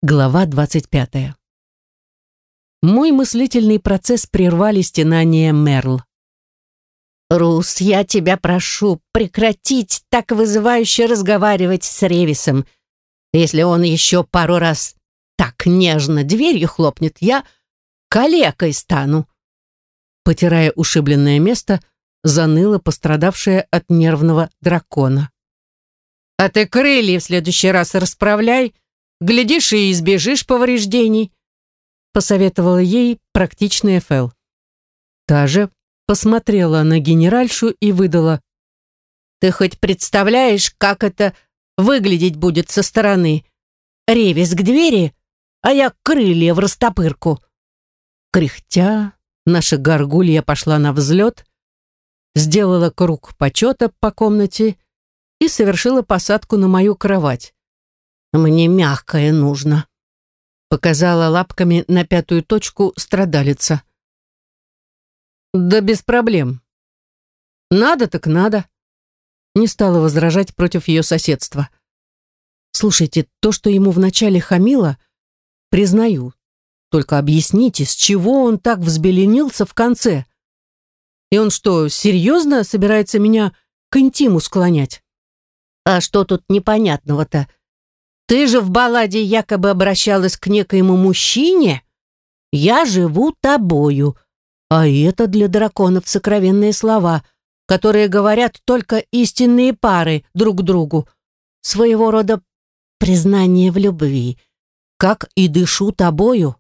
Глава 25. Мой мыслительный процесс прервали стенания Мерл. «Рус, я тебя прошу прекратить так вызывающе разговаривать с Ревисом. Если он еще пару раз так нежно дверью хлопнет, я калекой стану». Потирая ушибленное место, заныла пострадавшая от нервного дракона. «А ты крылья в следующий раз расправляй. Глядишь, и избежишь повреждений», — посоветовала ей практичная Фэл. Та же посмотрела на генеральшу и выдала: «Ты хоть представляешь, как это выглядеть будет со стороны? Ревис к двери, а я крылья в растопырку». Кряхтя, наша горгулья пошла на взлет, сделала круг почета по комнате и совершила посадку на мою кровать. «Мне мягкое нужно», — показала лапками на пятую точку страдалица. «Да без проблем. Надо так надо». Не стала возражать против ее соседства. «Слушайте, то, что ему вначале хамило, признаю. Только объясните, с чего он так взбеленился в конце? И он что, серьезно собирается меня к интиму склонять?» «А что тут непонятного-то? Ты же в балладе якобы обращалась к некоему мужчине. Я живу тобою, а это для драконов сокровенные слова, которые говорят только истинные пары друг другу. Своего рода признание в любви, как и дышу тобою».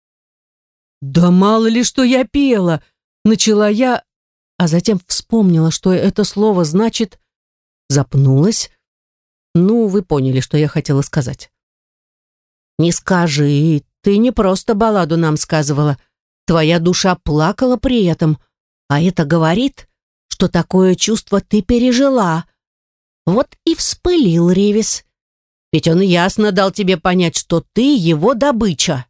«Да мало ли, что я пела!» — начала я, а затем вспомнила, что это слово значит, запнулась. Ну, вы поняли, что я хотела сказать. «Не скажи, ты не просто балладу нам сказывала. Твоя душа плакала при этом, а это говорит, что такое чувство ты пережила. Вот и вспылил Ревис. Ведь он ясно дал тебе понять, что ты его добыча».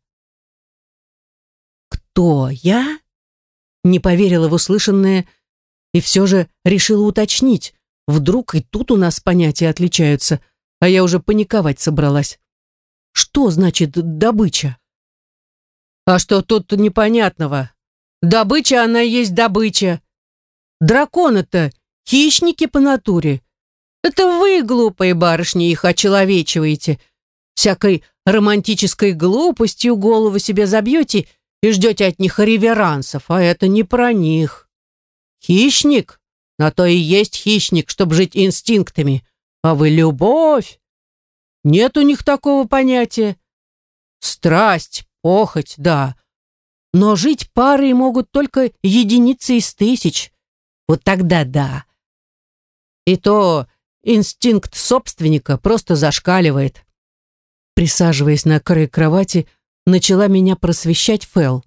«Кто я?» Не поверила в услышанное и все же решила уточнить. Вдруг и тут у нас понятия отличаются, а я уже паниковать собралась. Что значит добыча? «А что тут непонятного? Добыча она и есть добыча. Драконы-то хищники по натуре. Это вы, глупые барышни, их очеловечиваете. Всякой романтической глупостью голову себе забьете и ждете от них реверансов, а это не про них. Хищник, на то и есть хищник, чтобы жить инстинктами. А вы любовь. Нет у них такого понятия. Страсть, похоть, да. Но жить парой могут только единицы из тысяч. Вот тогда да. И то инстинкт собственника просто зашкаливает». Присаживаясь на край кровати, начала меня просвещать Фэл.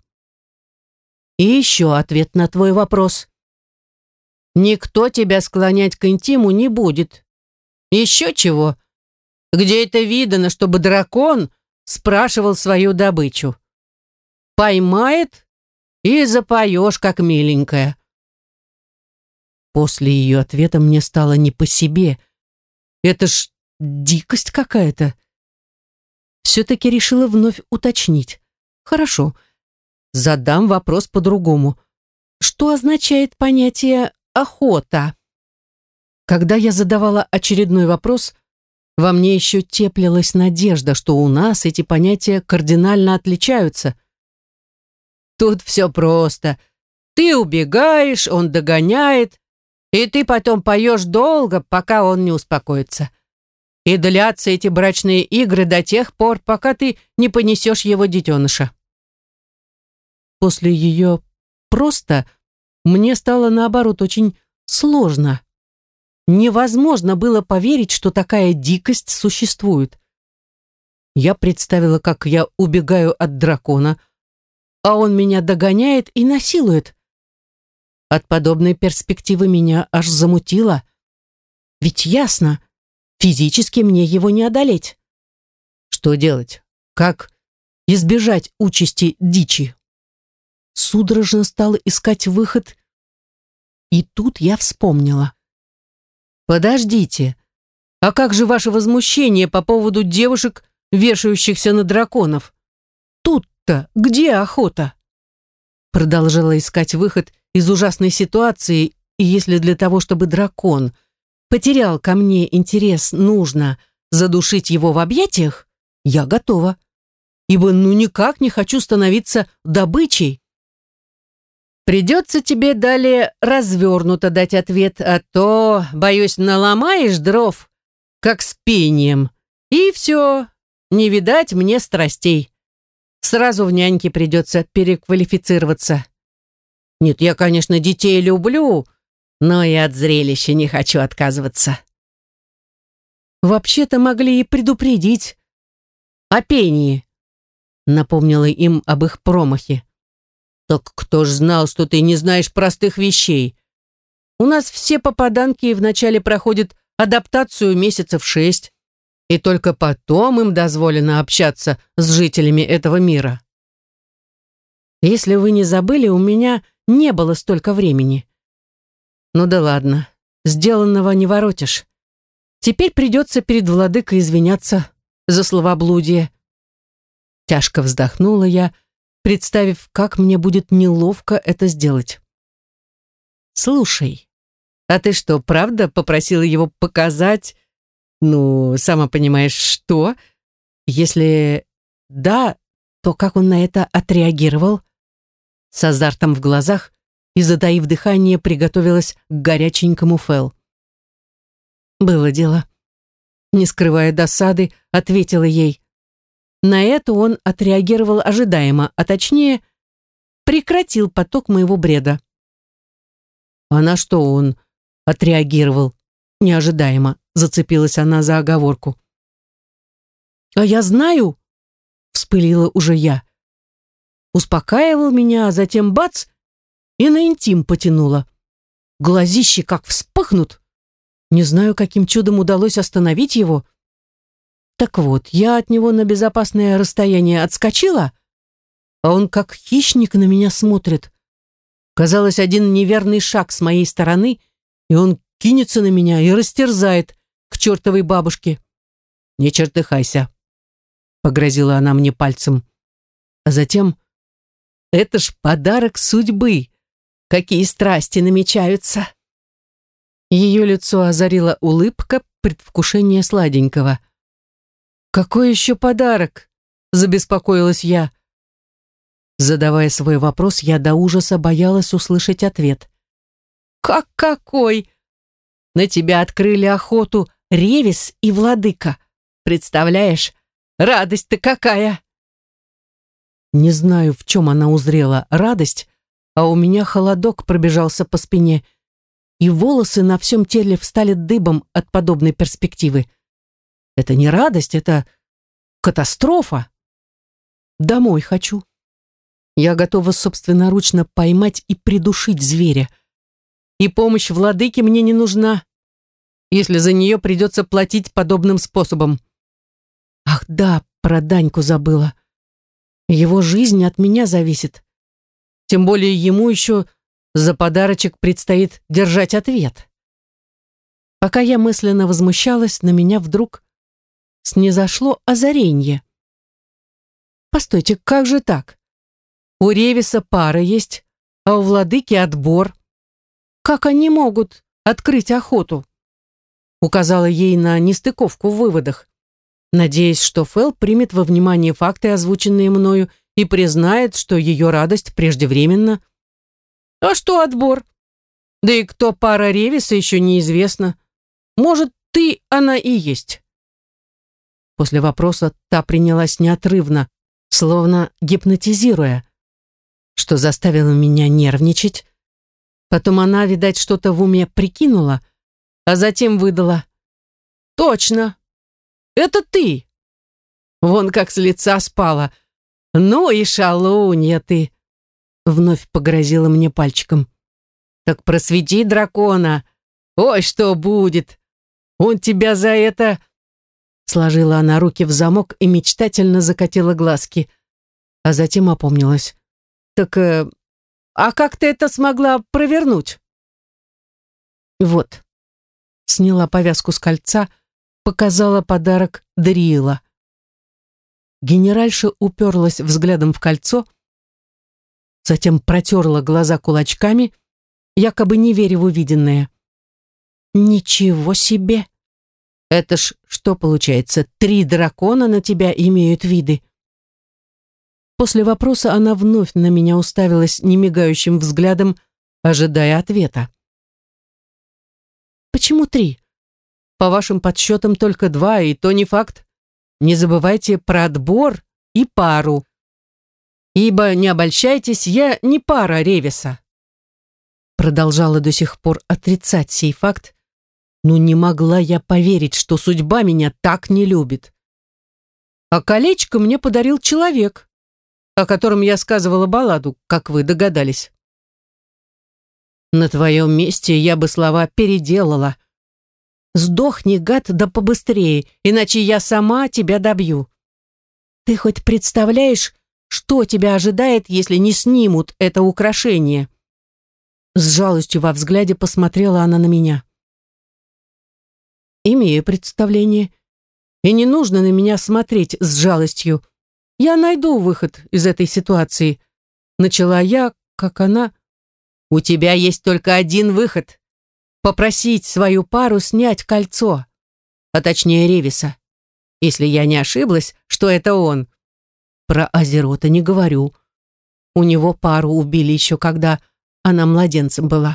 «И еще ответ на твой вопрос. Никто тебя склонять к интиму не будет. Еще чего? Где это видано, чтобы дракон спрашивал свою добычу? Поймает и запоешь, как миленькая». После ее ответа мне стало не по себе. Это ж дикость какая-то. Все-таки решила вновь уточнить. Хорошо, задам вопрос по-другому. Что означает понятие «охота»? Когда я задавала очередной вопрос, во мне еще теплилась надежда, что у нас эти понятия кардинально отличаются. «Тут все просто. Ты убегаешь, он догоняет, и ты потом поешь долго, пока он не успокоится. И длятся эти брачные игры до тех пор, пока ты не понесешь его детеныша». После ее «просто» мне стало, наоборот, очень сложно. Невозможно было поверить, что такая дикость существует. Я представила, как я убегаю от дракона, а он меня догоняет и насилует. От подобной перспективы меня аж замутило. Ведь ясно, физически мне его не одолеть. Что делать? Как избежать участи дичи? Судорожно стала искать выход, и тут я вспомнила. «Подождите, а как же ваше возмущение по поводу девушек вешающихся на драконов. Тут-то где охота? Продолжала искать выход из ужасной ситуации, и если для того, чтобы дракон потерял ко мне интерес, нужно задушить его в объятиях, я готова, ибо ну никак не хочу становиться добычей. Придется тебе далее развернуто дать ответ, а то, боюсь, наломаешь дров, как с пением, и все, не видать мне страстей. Сразу в няньке придется переквалифицироваться. Нет, я, конечно, детей люблю, но и от зрелища не хочу отказываться. Вообще-то могли и предупредить о пении, напомнила им об их промахе. Так кто ж знал, что ты не знаешь простых вещей? У нас все попаданки вначале проходят адаптацию месяцев 6, и только потом им дозволено общаться с жителями этого мира. Если вы не забыли, у меня не было столько времени. Ну да ладно, сделанного не воротишь. Теперь придется перед владыкой извиняться за словоблудие. Тяжко вздохнула я, представив, как мне будет неловко это сделать. «Слушай, а ты что, правда попросила его показать, ну, сама понимаешь, что? Если да, то как он на это отреагировал?» С азартом в глазах и, затаив дыхание, приготовилась к горяченькому Фэл. «Было дело». Не скрывая досады, ответила ей. На это он отреагировал ожидаемо, а точнее, прекратил поток моего бреда. А на что он отреагировал неожидаемо? Зацепилась она за оговорку. «А я знаю», — вспылила уже я. Успокаивал меня, а затем бац, и на интим потянула. Глазищи как вспыхнут. Не знаю, каким чудом удалось остановить его. Так вот, я от него на безопасное расстояние отскочила, а он как хищник на меня смотрит. Казалось, один неверный шаг с моей стороны, и он кинется на меня и растерзает к чертовой бабушке. «Не чертыхайся», — погрозила она мне пальцем. А затем: «Это ж подарок судьбы. Какие страсти намечаются!» Ее лицо озарила улыбка предвкушения сладенького. «Какой еще подарок?» — забеспокоилась я. Задавая свой вопрос, я до ужаса боялась услышать ответ. «Как какой? На тебя открыли охоту Ревис и Владыка. Представляешь, радость-то какая!» Не знаю, в чем она узрела радость, а у меня холодок пробежался по спине, и волосы на всем теле встали дыбом от подобной перспективы. Это не радость, это катастрофа. Домой хочу. Я готова собственноручно поймать и придушить зверя. И помощь владыки мне не нужна, если за нее придется платить подобным способом. Ах да, про Даньку забыла. Его жизнь от меня зависит. Тем более ему еще за подарочек предстоит держать ответ. Пока я мысленно возмущалась, на меня вдруг снизошло озаренье. Постойте, как же так? У Ревиса пара есть, а у владыки отбор. Как они могут открыть охоту? Указала ей на нестыковку в выводах, надеясь, что Фэл примет во внимание факты, озвученные мною, и признает, что ее радость преждевременна. А что отбор? Да и кто пара Ревиса, еще неизвестно. Может, ты она и есть. После вопроса та принялась неотрывно, словно гипнотизируя, что заставило меня нервничать. Потом она, видать, что-то в уме прикинула, а затем выдала: «Точно, это ты! Вон как с лица спала. Ну и шалунья ты!» Вновь погрозила мне пальчиком. «Так просвети дракона! Ой, что будет! Он тебя за это...» Сложила она руки в замок и мечтательно закатила глазки, а затем опомнилась. «Так, а как ты это смогла провернуть?» «Вот». Сняла повязку с кольца, показала подарок Дариила. Генеральша уперлась взглядом в кольцо, затем протерла глаза кулачками, якобы не веря в увиденное. «Ничего себе! Это ж что получается, 3 дракона на тебя имеют виды?» После вопроса она вновь на меня уставилась немигающим взглядом, ожидая ответа. «Почему 3? По вашим подсчетам только 2, и то не факт. Не забывайте про отбор и пару. Ибо, не обольщайтесь, я не пара Ревеса». Продолжала до сих пор отрицать сей факт, но не могла я поверить, что судьба меня так не любит. А колечко мне подарил человек, о котором я сказывала балладу, как вы догадались. На твоем месте я бы слова переделала. Сдохни, гад, да побыстрее, иначе я сама тебя добью. Ты хоть представляешь, что тебя ожидает, если не снимут это украшение?» С жалостью во взгляде посмотрела она на меня. «Имею представление. И не нужно на меня смотреть с жалостью. Я найду выход из этой ситуации». Начала я, как она... «У тебя есть только один выход. Попросить свою пару снять кольцо, а точнее Ревеса. Если я не ошиблась, что это он. Про Азерота не говорю. У него пару убили еще когда она младенцем была».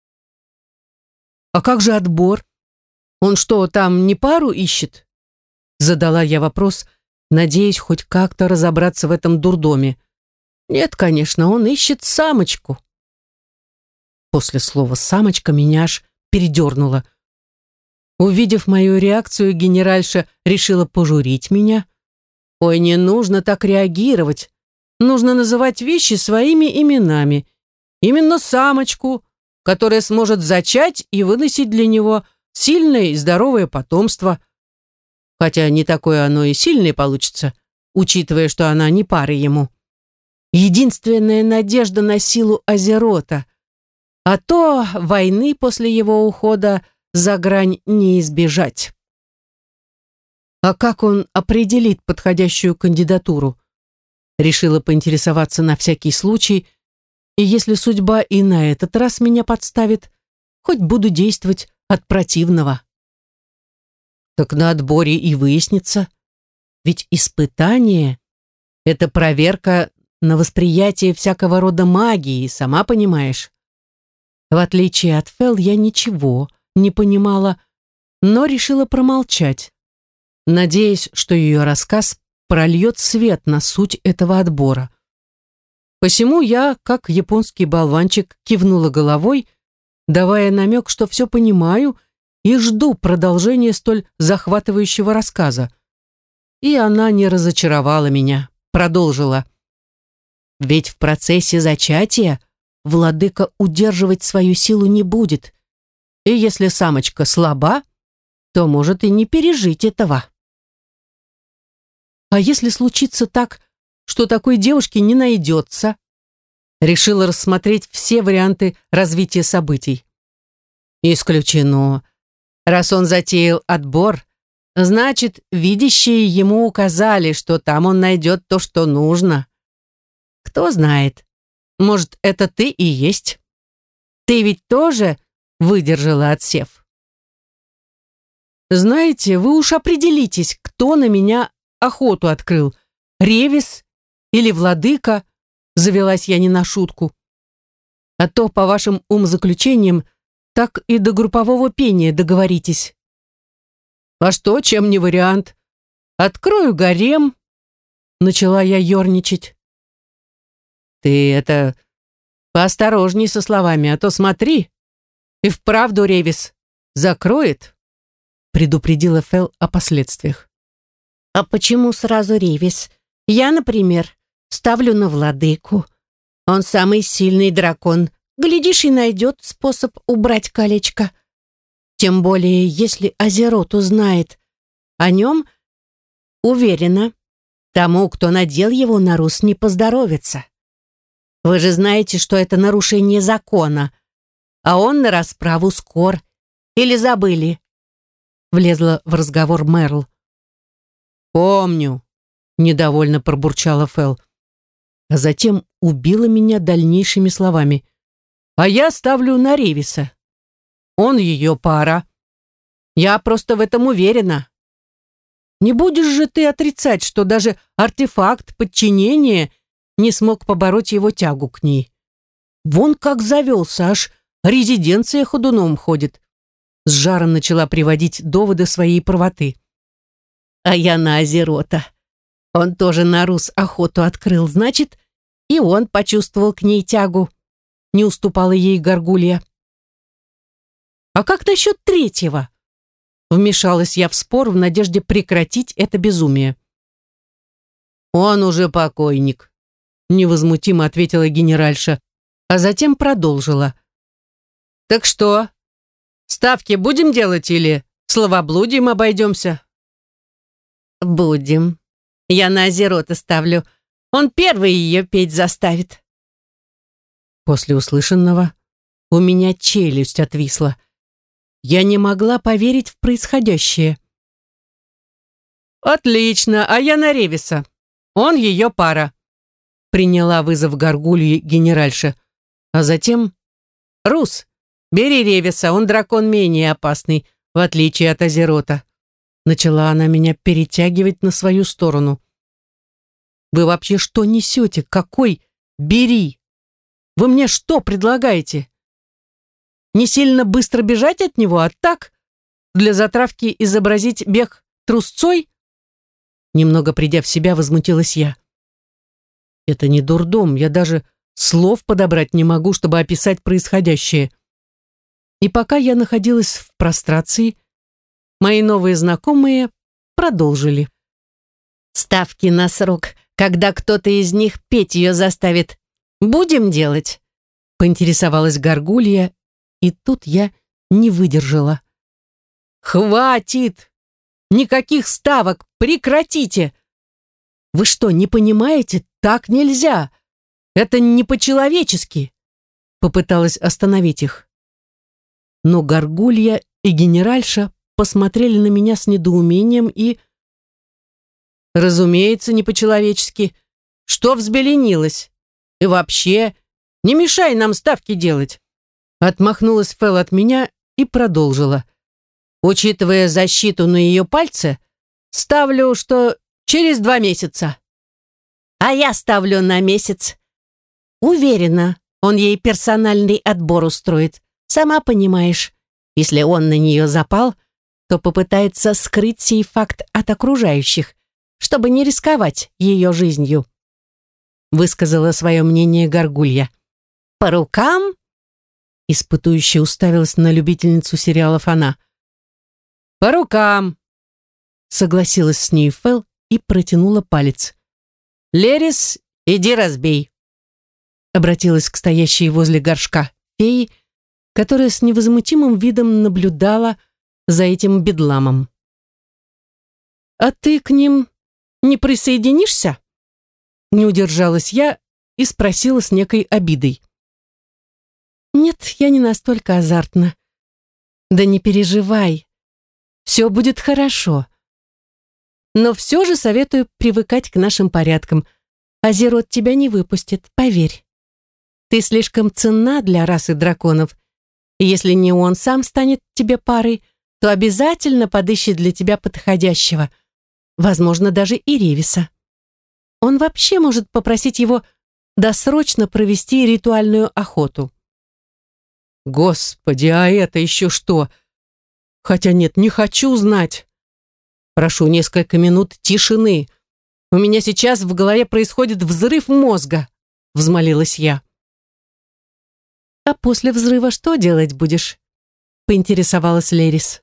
«А как же отбор? Он что, там не пару ищет?» Задала я вопрос, надеясь хоть как-то разобраться в этом дурдоме. «Нет, конечно, он ищет самочку». После слова «самочка» меня аж передернуло. Увидев мою реакцию, генеральша решила пожурить меня. «Ой, не нужно так реагировать. Нужно называть вещи своими именами. Именно самочку, которая сможет зачать и выносить для него сильное и здоровое потомство. Хотя не такое оно и сильное получится, учитывая, что она не пара ему. Единственная надежда на силу Азерота. А то войны после его ухода за грань не избежать». «А как он определит подходящую кандидатуру?» Решила поинтересоваться на всякий случай, и если судьба и на этот раз меня подставит, хоть буду действовать от противного. «Так на отборе и выяснится. Ведь испытание — это проверка на восприятие всякого рода магии, сама понимаешь». В отличие от Фел, я ничего не понимала, но решила промолчать, надеясь, что ее рассказ прольет свет на суть этого отбора. Посему я, как японский болванчик, кивнула головой, давая намек, что все понимаю и жду продолжения столь захватывающего рассказа. И она не разочаровала меня, продолжила. «Ведь в процессе зачатия владыка удерживать свою силу не будет, и если самочка слаба, то может и не пережить этого». «А если случится так, что такой девушки не найдется?» Решила рассмотреть все варианты развития событий. «Исключено. Раз он затеял отбор, значит, видящие ему указали, что там он найдет то, что нужно. Кто знает, может, это ты и есть. Ты ведь тоже выдержала отсев?» «Знаете, вы уж определитесь, кто на меня охоту открыл, Ревес или владыка», завелась я не на шутку. «А то, по вашим умозаключениям, так и до группового пения договоритесь». «А что, чем не вариант? Открою гарем», начала я ерничать. «Ты это поосторожней со словами, а то смотри, и вправду Ревес закроет», предупредила Фел о последствиях. «А почему сразу Ревес? Я, например, ставлю на владыку. Он самый сильный дракон. Глядишь, и найдет способ убрать колечко. Тем более, если Азерот узнает о нем, уверена, тому, кто надел его на Рус, не поздоровится. Вы же знаете, что это нарушение закона, а он на расправу скор. Или забыли?» Влезла в разговор Мерл. «Помню. недовольно пробурчала Фэл, а затем убила меня дальнейшими словами. А я ставлю на Ревиса. Он ее пара. Я просто в этом уверена. Не будешь же ты отрицать, что даже артефакт подчинения не смог побороть его тягу к ней. Вон как завелся, аж резиденция ходуном ходит. С жаром начала приводить доводы своей правоты. А я на Азерота. Он тоже на Рус охоту открыл, значит, и он почувствовал к ней тягу. Не уступала ей Горгулья. «А как насчет третьего?» Вмешалась я в спор в надежде прекратить это безумие. «Он уже покойник», — невозмутимо ответила генеральша, а затем продолжила. «Так что, ставки будем делать или словоблудием обойдемся?» «Будем. Я на Азерота ставлю. Он первый ее петь заставит». После услышанного у меня челюсть отвисла. Я не могла поверить в происходящее. «Отлично, а я на Ревиса. Он ее пара», — приняла вызов Горгульи генеральша. А затем: «Рус, бери Ревиса, он дракон менее опасный, в отличие от Азерота». Начала она меня перетягивать на свою сторону. «Вы вообще что несете? Какой бери? Вы мне что предлагаете? Не сильно быстро бежать от него, а так, для затравки изобразить бег трусцой?» Немного придя в себя, возмутилась я. «Это не дурдом, я даже слов подобрать не могу, чтобы описать происходящее». И пока я находилась в прострации, мои новые знакомые продолжили. «Ставки на срок, когда кто-то из них петь ее заставит, будем делать?» Поинтересовалась Горгулья, и тут я не выдержала. «Хватит! Никаких ставок! Прекратите! Вы что, не понимаете? Так нельзя! Это не по-человечески!» Попыталась остановить их. Но Горгулья и генеральша посмотрели на меня с недоумением и... «Разумеется, не по-человечески. Что взбеленилась? И вообще, не мешай нам ставки делать!» Отмахнулась Фэл от меня и продолжила. «Учитывая защиту на ее пальце, ставлю, что через 2 месяца». «А я ставлю на месяц. Уверена, он ей персональный отбор устроит. Сама понимаешь, если он на нее запал, то попытается скрыть сей факт от окружающих, чтобы не рисковать ее жизнью», высказала свое мнение Горгулья. «По рукам?» Испытующе уставилась на любительницу сериалов она. «По рукам!» Согласилась с ней Фэл и протянула палец. «Лерис, иди разбей!» Обратилась к стоящей возле горшка феи, которая с невозмутимым видом наблюдала за этим бедламом. «А ты к ним не присоединишься?» Не удержалась я и спросила с некой обидой. «Нет, я не настолько азартна. Да не переживай, все будет хорошо. Но все же советую привыкать к нашим порядкам. Азерот тебя не выпустит, поверь. Ты слишком ценна для расы драконов, и если не он сам станет тебе парой, то обязательно подыщет для тебя подходящего, возможно, даже и Ревиса. Он вообще может попросить его досрочно провести ритуальную охоту». «Господи, а это еще что? Хотя нет, не хочу знать. Прошу несколько минут тишины. У меня сейчас в голове происходит взрыв мозга», взмолилась я. «А после взрыва что делать будешь?» поинтересовалась Лерис.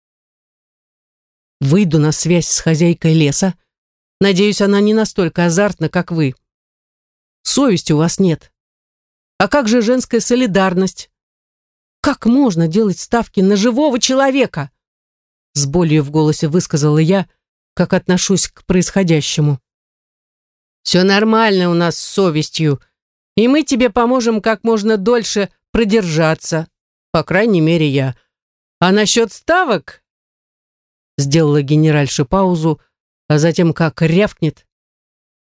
«Выйду на связь с хозяйкой леса. Надеюсь, она не настолько азартна, как вы. Совести у вас нет. А как же женская солидарность? Как можно делать ставки на живого человека?» С болью в голосе высказала я, как отношусь к происходящему. «Все нормально у нас с совестью, и мы тебе поможем как можно дольше продержаться, по крайней мере, я. А насчет ставок...» Сделала генеральша паузу, а затем как рявкнет: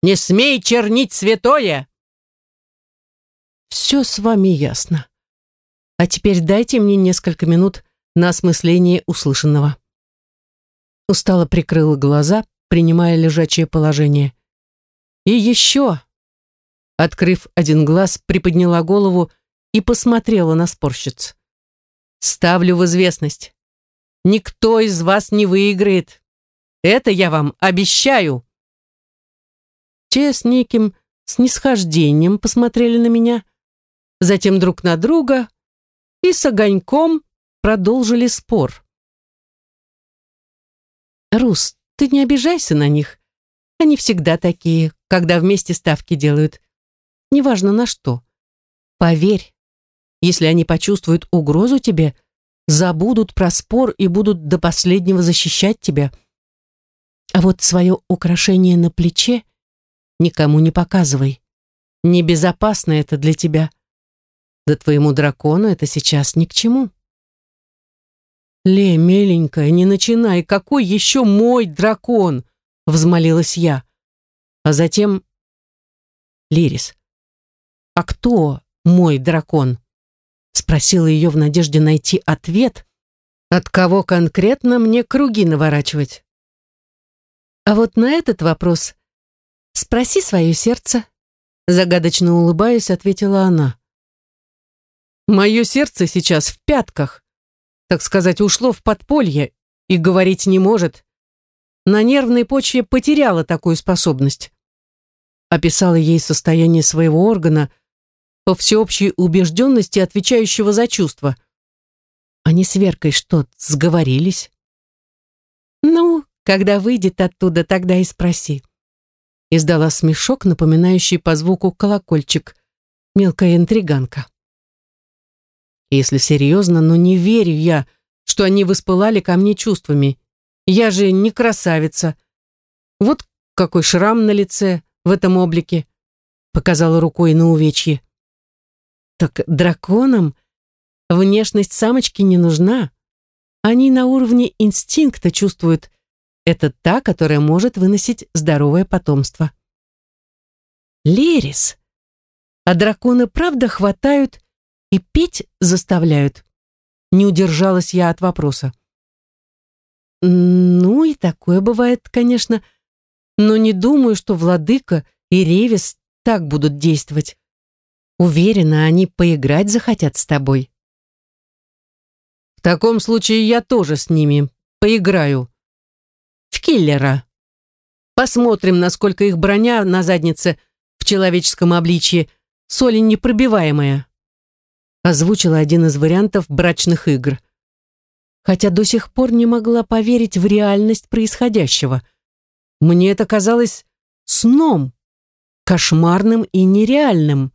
Не смей чернить святое!» «Все с вами ясно. А теперь дайте мне несколько минут на осмысление услышанного». Устало прикрыла глаза, принимая лежачее положение. «И еще!» Открыв один глаз, приподняла голову и посмотрела на спорщиц. «Ставлю в известность. Никто из вас не выиграет. Это я вам обещаю!» Те с неким снисхождением посмотрели на меня, затем друг на друга и с огоньком продолжили спор. «Рус, ты не обижайся на них. Они всегда такие, когда вместе ставки делают. Неважно на что. Поверь, если они почувствуют угрозу тебе, забудут про спор и будут до последнего защищать тебя. А вот свое украшение на плече никому не показывай. Небезопасно это для тебя. Да твоему дракону это сейчас ни к чему». «Ле, миленькая, не начинай, какой еще мой дракон?» — взмолилась я. А затем: «Лирис, а кто мой дракон?» — спросила ее в надежде найти ответ, от кого конкретно мне круги наворачивать. «А вот на этот вопрос спроси свое сердце», — загадочно улыбаясь, ответила она. «Мое сердце сейчас в пятках, так сказать, ушло в подполье и говорить не может. На нервной почве потеряла такую способность». Описала ей состояние своего органа, по всеобщей убежденности отвечающего за чувства. Они с Веркой что, сговорились? «Ну, когда выйдет оттуда, тогда и спроси». Издала смешок, напоминающий по звуку колокольчик. Мелкая интриганка. Если серьезно, но не верю я, что они воспылали ко мне чувствами. Я же не красавица. Вот какой шрам на лице в этом облике, показала рукой на увечье. Так драконам внешность самочки не нужна. Они на уровне инстинкта чувствуют, это та, которая может выносить здоровое потомство. Лерис, а драконы правда хватают и петь заставляют? Не удержалась я от вопроса. Ну и такое бывает, конечно, но не думаю, что владыка и Ревис так будут действовать. Уверена, они поиграть захотят с тобой. В таком случае я тоже с ними поиграю. В киллера. Посмотрим, насколько их броня на заднице в человеческом обличье соли непробиваемая. Озвучила один из вариантов брачных игр. Хотя до сих пор не могла поверить в реальность происходящего. Мне это казалось сном, кошмарным и нереальным.